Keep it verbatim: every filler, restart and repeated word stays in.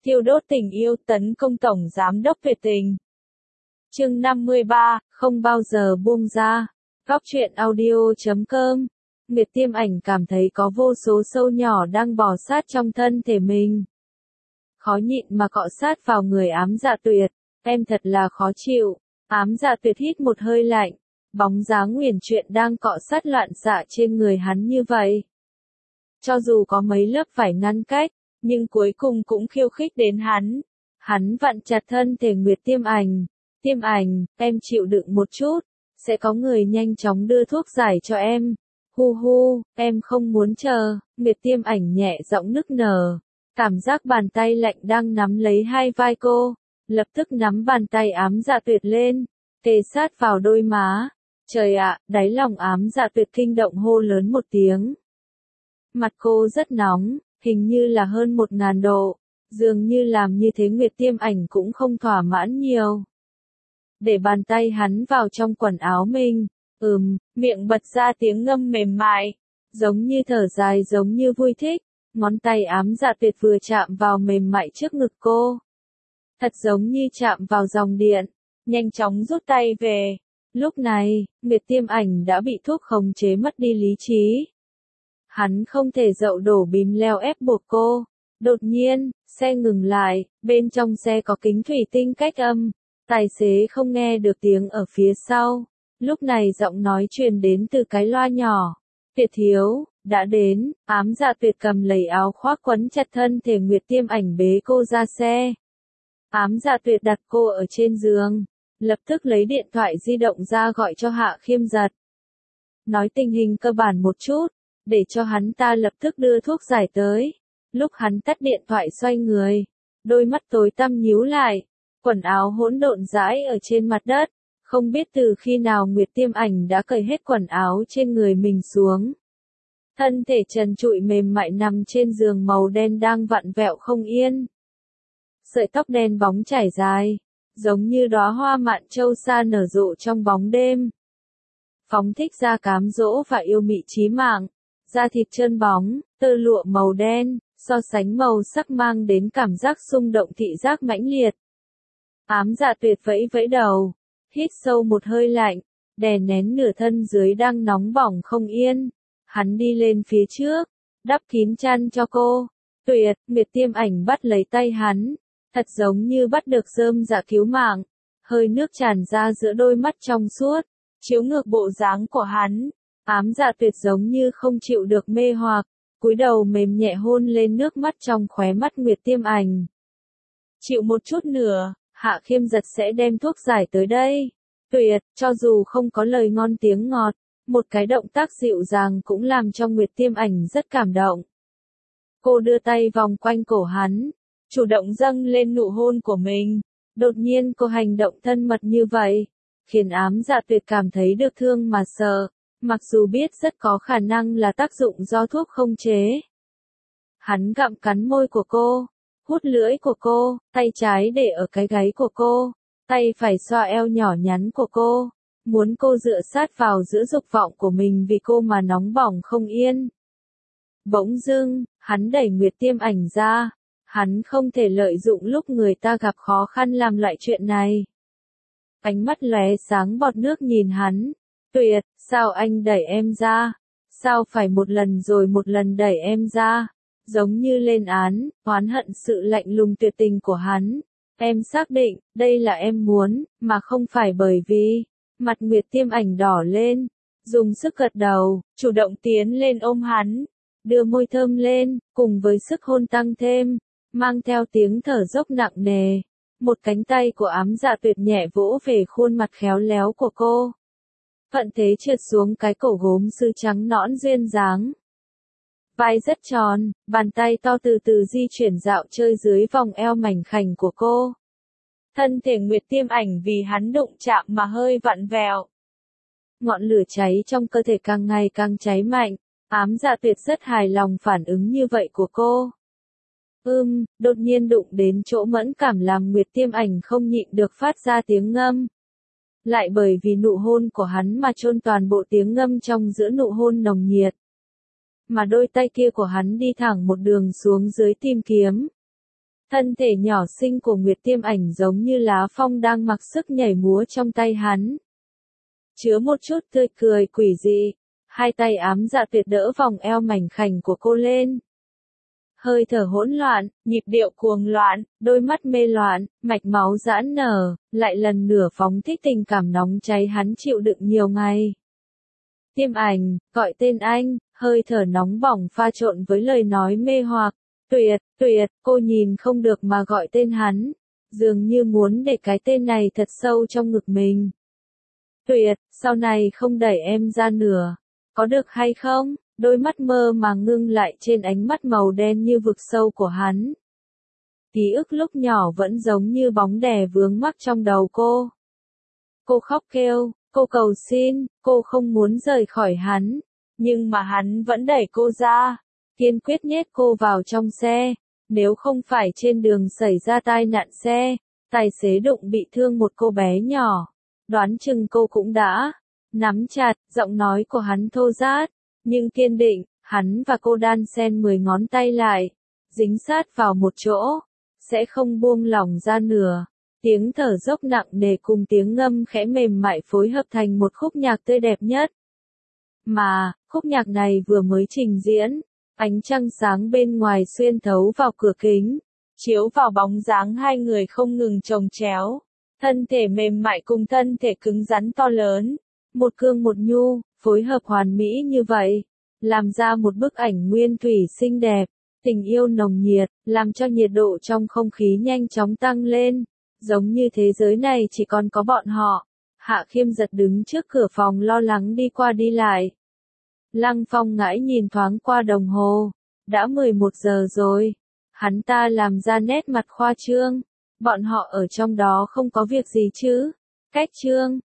Thiêu đốt tình yêu tấn công Tổng Giám đốc Tuyệt Tình. Chương năm mươi ba, không bao giờ buông ra. Góc truyện audio chấm com. Nguyệt Tiêm Ảnh cảm thấy có vô số sâu nhỏ đang bò sát trong thân thể mình. Khó nhịn mà cọ sát vào người Ám Dạ Tuyệt, em thật là khó chịu. Ám Dạ Tuyệt hít một hơi lạnh, bóng dáng nguyền chuyện đang cọ sát loạn xạ trên người hắn như vậy. Cho dù có mấy lớp vải ngăn cách, nhưng cuối cùng cũng khiêu khích đến hắn. Hắn vặn chặt thân thể Nguyệt Tiêm Ảnh. Tiêm Ảnh, em chịu đựng một chút, sẽ có người nhanh chóng đưa thuốc giải cho em. Hu hu, em không muốn chờ. Nguyệt Tiêm Ảnh nhẹ giọng nức nở. Cảm giác bàn tay lạnh đang nắm lấy hai vai cô, lập tức nắm bàn tay Ám Dạ Tuyệt lên, kề sát vào đôi má. Trời ạ, đáy lòng Ám Dạ Tuyệt kinh động hô lớn một tiếng. Mặt cô rất nóng, hình như là hơn một ngàn độ, dường như làm như thế Nguyệt Tiêm Ảnh cũng không thỏa mãn nhiều. Để bàn tay hắn vào trong quần áo mình, ừm, miệng bật ra tiếng ngâm mềm mại, giống như thở dài giống như vui thích, ngón tay Ám Dạ Tuyệt vừa chạm vào mềm mại trước ngực cô. Thật giống như chạm vào dòng điện, nhanh chóng rút tay về. Lúc này, Nguyệt Tiêm Ảnh đã bị thuốc khống chế mất đi lý trí. Hắn không thể dậu đổ bìm leo ép buộc cô. Đột nhiên, xe ngừng lại, bên trong xe có kính thủy tinh cách âm. Tài xế không nghe được tiếng ở phía sau. Lúc này giọng nói truyền đến từ cái loa nhỏ. Tuyệt thiếu, đã đến. Ám Dạ Tuyệt cầm lấy áo khoác quấn chặt thân thể Nguyệt Tiêm Ảnh bế cô ra xe. Ám Dạ Tuyệt đặt cô ở trên giường, lập tức lấy điện thoại di động ra gọi cho Hạ Khiêm Giật. Nói tình hình cơ bản một chút, để cho hắn ta lập tức đưa thuốc giải tới. Lúc hắn tắt điện thoại xoay người, đôi mắt tối tăm nhíu lại, quần áo hỗn độn rãi ở trên mặt đất, không biết từ khi nào Nguyệt Tiêm Ảnh đã cởi hết quần áo trên người mình xuống. Thân thể trần trụi mềm mại nằm trên giường màu đen đang vặn vẹo không yên. Sợi tóc đen bóng trải dài, giống như đóa hoa mạn châu sa nở rộ trong bóng đêm. Phóng thích ra cám dỗ và yêu mị chí mạng, da thịt trơn bóng, tơ lụa màu đen, so sánh màu sắc mang đến cảm giác xung động thị giác mãnh liệt. Ám Dạ Tuyệt vẫy vẫy đầu, hít sâu một hơi lạnh, đè nén nửa thân dưới đang nóng bỏng không yên. Hắn đi lên phía trước, đắp kín chăn cho cô. Tuyệt, Nguyệt Tiêm Ảnh bắt lấy tay hắn, thật giống như bắt được rơm dạ cứu mạng. Hơi nước tràn ra giữa đôi mắt trong suốt, chiếu ngược bộ dáng của hắn. Ám Dạ Tuyệt giống như không chịu được mê hoặc, cúi đầu mềm nhẹ hôn lên nước mắt trong khóe mắt Nguyệt Tiêm Ảnh. Chịu một chút nữa, Hạ Khiêm Giật sẽ đem thuốc giải tới đây. Tuyệt, cho dù không có lời ngon tiếng ngọt, một cái động tác dịu dàng cũng làm cho Nguyệt Tiêm Ảnh rất cảm động. Cô đưa tay vòng quanh cổ hắn, chủ động dâng lên nụ hôn của mình. Đột nhiên cô hành động thân mật như vậy, khiến Ám Dạ Tuyệt cảm thấy được thương mà sợ, mặc dù biết rất có khả năng là tác dụng do thuốc không chế. Hắn gặm cắn môi của cô, hút lưỡi của cô, tay trái để ở cái gáy của cô, tay phải xoa eo nhỏ nhắn của cô, muốn cô dựa sát vào giữa dục vọng của mình vì cô mà nóng bỏng không yên. Bỗng dưng, hắn đẩy Nguyệt Tiêm Ảnh ra. Hắn không thể lợi dụng lúc người ta gặp khó khăn làm loại chuyện này. Ánh mắt lóe sáng bọt nước nhìn hắn. Tuyệt, sao anh đẩy em ra? Sao phải một lần rồi một lần đẩy em ra? Giống như lên án, oán hận sự lạnh lùng tuyệt tình của hắn. Em xác định, đây là em muốn, mà không phải bởi vì... Mặt Nguyệt Tiêm Ảnh đỏ lên, dùng sức gật đầu, chủ động tiến lên ôm hắn, đưa môi thơm lên, cùng với sức hôn tăng thêm, mang theo tiếng thở dốc nặng nề. Một cánh tay của Ám Dạ Tuyệt nhẹ vỗ về khuôn mặt khéo léo của cô. Thuận thế trượt xuống cái cổ gốm sứ trắng nõn duyên dáng. Vai rất tròn, bàn tay to từ từ di chuyển dạo chơi dưới vòng eo mảnh khảnh của cô. Thân thể Nguyệt Tiêm Ảnh vì hắn đụng chạm mà hơi vặn vẹo. Ngọn lửa cháy trong cơ thể càng ngày càng cháy mạnh, Ám Dạ Tuyệt rất hài lòng phản ứng như vậy của cô. Ưm, đột nhiên đụng đến chỗ mẫn cảm làm Nguyệt Tiêm Ảnh không nhịn được phát ra tiếng ngâm. Lại bởi vì nụ hôn của hắn mà chôn toàn bộ tiếng ngâm trong giữa nụ hôn nồng nhiệt. Mà đôi tay kia của hắn đi thẳng một đường xuống dưới tìm kiếm. Thân thể nhỏ xinh của Nguyệt Tiêm Ảnh giống như lá phong đang mặc sức nhảy múa trong tay hắn. Chứa một chút tươi cười quỷ dị, hai tay ám dạ tuyệt đỡ vòng eo mảnh khảnh của cô lên. Hơi thở hỗn loạn, nhịp điệu cuồng loạn, đôi mắt mê loạn, mạch máu giãn nở, lại lần nữa phóng thích tình cảm nóng cháy hắn chịu đựng nhiều ngày. Tiêm Ảnh, gọi tên anh, hơi thở nóng bỏng pha trộn với lời nói mê hoặc. Tuyệt, tuyệt, cô nhìn không được mà gọi tên hắn, dường như muốn để cái tên này thật sâu trong ngực mình. Tuyệt, sau này không đẩy em ra nữa, có được hay không? Đôi mắt mơ màng ngưng lại trên ánh mắt màu đen như vực sâu của hắn. Ký ức lúc nhỏ vẫn giống như bóng đè vướng mắc trong đầu cô. Cô khóc kêu, cô cầu xin, cô không muốn rời khỏi hắn, nhưng mà hắn vẫn đẩy cô ra, kiên quyết nhét cô vào trong xe. Nếu không phải trên đường xảy ra tai nạn xe, tài xế đụng bị thương một cô bé nhỏ, đoán chừng cô cũng đã nắm chặt. Giọng nói của hắn thô rát, nhưng kiên định. Hắn và cô đan xen mười ngón tay lại, dính sát vào một chỗ, sẽ không buông lỏng ra nửa. Tiếng thở dốc nặng nề cùng tiếng ngâm khẽ mềm mại phối hợp thành một khúc nhạc tươi đẹp nhất. Mà, khúc nhạc này vừa mới trình diễn, ánh trăng sáng bên ngoài xuyên thấu vào cửa kính, chiếu vào bóng dáng hai người không ngừng chồng chéo, thân thể mềm mại cùng thân thể cứng rắn to lớn, một cương một nhu, phối hợp hoàn mỹ như vậy, làm ra một bức ảnh nguyên thủy xinh đẹp, tình yêu nồng nhiệt, làm cho nhiệt độ trong không khí nhanh chóng tăng lên, giống như thế giới này chỉ còn có bọn họ. Hạ Khiêm giật đứng trước cửa phòng lo lắng đi qua đi lại. Lăng Phong ngãi nhìn thoáng qua đồng hồ, đã mười một giờ rồi. Hắn ta làm ra nét mặt khoa trương, bọn họ ở trong đó không có việc gì chứ? Cách trương,